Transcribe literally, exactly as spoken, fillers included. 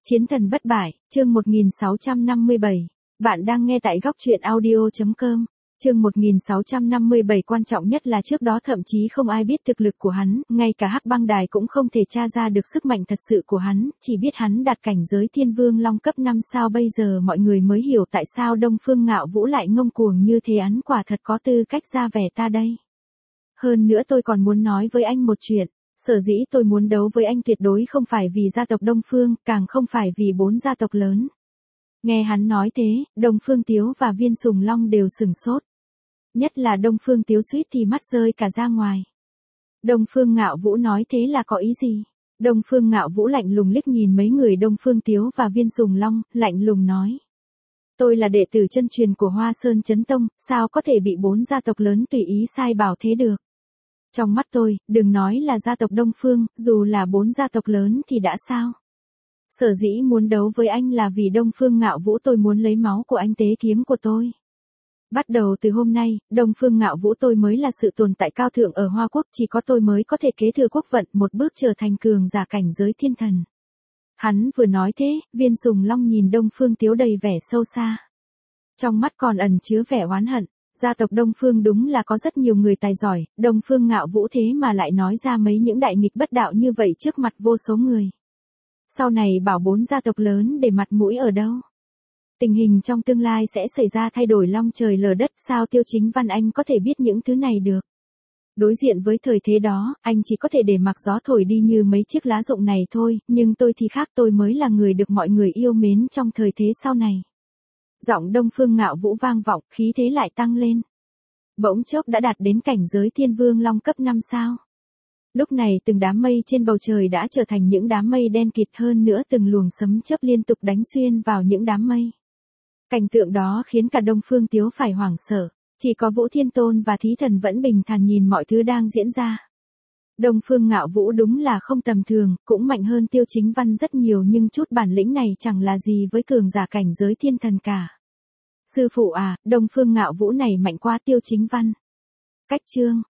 Chiến thần bất bại, chương một nghìn sáu trăm năm mươi bảy. Bạn đang nghe tại góc truyện audio.com. Chương một nghìn sáu trăm năm mươi bảy quan trọng nhất là trước đó thậm chí không ai biết thực lực của hắn, ngay cả Hắc Băng Đài cũng không thể tra ra được sức mạnh thật sự của hắn, chỉ biết hắn đạt cảnh giới Thiên Vương Long cấp năm sao. Bây giờ mọi người mới hiểu tại sao Đông Phương Ngạo Vũ lại ngông cuồng như thế, hắn quả thật có tư cách ra vẻ ta đây. Hơn nữa tôi còn muốn nói với anh một chuyện. Sở dĩ tôi muốn đấu với anh tuyệt đối không phải vì gia tộc Đông Phương, càng không phải vì bốn gia tộc lớn. Nghe hắn nói thế, Đông Phương Tiếu và Viên Sùng Long đều sửng sốt. Nhất là Đông Phương Tiếu suýt thì mắt rơi cả ra ngoài. Đông Phương Ngạo Vũ nói thế là có ý gì? Đông Phương Ngạo Vũ lạnh lùng liếc nhìn mấy người Đông Phương Tiếu và Viên Sùng Long, lạnh lùng nói. Tôi là đệ tử chân truyền của Hoa Sơn Chấn Tông, sao có thể bị bốn gia tộc lớn tùy ý sai bảo thế được? Trong mắt tôi, đừng nói là gia tộc Đông Phương, dù là bốn gia tộc lớn thì đã sao? Sở dĩ muốn đấu với anh là vì Đông Phương Ngạo Vũ, tôi muốn lấy máu của anh tế kiếm của tôi. Bắt đầu từ hôm nay, Đông Phương Ngạo Vũ tôi mới là sự tồn tại cao thượng ở Hoa Quốc, chỉ có tôi mới có thể kế thừa quốc vận, một bước trở thành cường giả cảnh giới thiên thần. Hắn vừa nói thế, Viên Sùng Long nhìn Đông Phương Tiếu đầy vẻ sâu xa. Trong mắt còn ẩn chứa vẻ oán hận. Gia tộc Đông Phương đúng là có rất nhiều người tài giỏi, Đông Phương Ngạo Vũ thế mà lại nói ra mấy những đại nghịch bất đạo như vậy trước mặt vô số người. Sau này bảo bốn gia tộc lớn để mặt mũi ở đâu? Tình hình trong tương lai sẽ xảy ra thay đổi long trời lở đất, sao Tiêu Chính Văn anh có thể biết những thứ này được? Đối diện với thời thế đó, anh chỉ có thể để mặc gió thổi đi như mấy chiếc lá rụng này thôi, nhưng tôi thì khác, tôi mới là người được mọi người yêu mến trong thời thế sau này. Giọng Đông Phương Ngạo Vũ vang vọng, khí thế lại tăng lên. Bỗng chốc đã đạt đến cảnh giới Thiên Vương Long cấp năm sao. Lúc này từng đám mây trên bầu trời đã trở thành những đám mây đen kịt, hơn nữa từng luồng sấm chớp liên tục đánh xuyên vào những đám mây. Cảnh tượng đó khiến cả Đông Phương Tiếu phải hoảng sợ, chỉ có Vũ Thiên Tôn và Thí Thần vẫn bình thản nhìn mọi thứ đang diễn ra. Đông Phương Ngạo Vũ đúng là không tầm thường, cũng mạnh hơn Tiêu Chính Văn rất nhiều, nhưng chút bản lĩnh này chẳng là gì với cường giả cảnh giới thiên thần cả. Sư phụ à, Đông Phương Ngạo Vũ này mạnh qua Tiêu Chính Văn. Cách chương,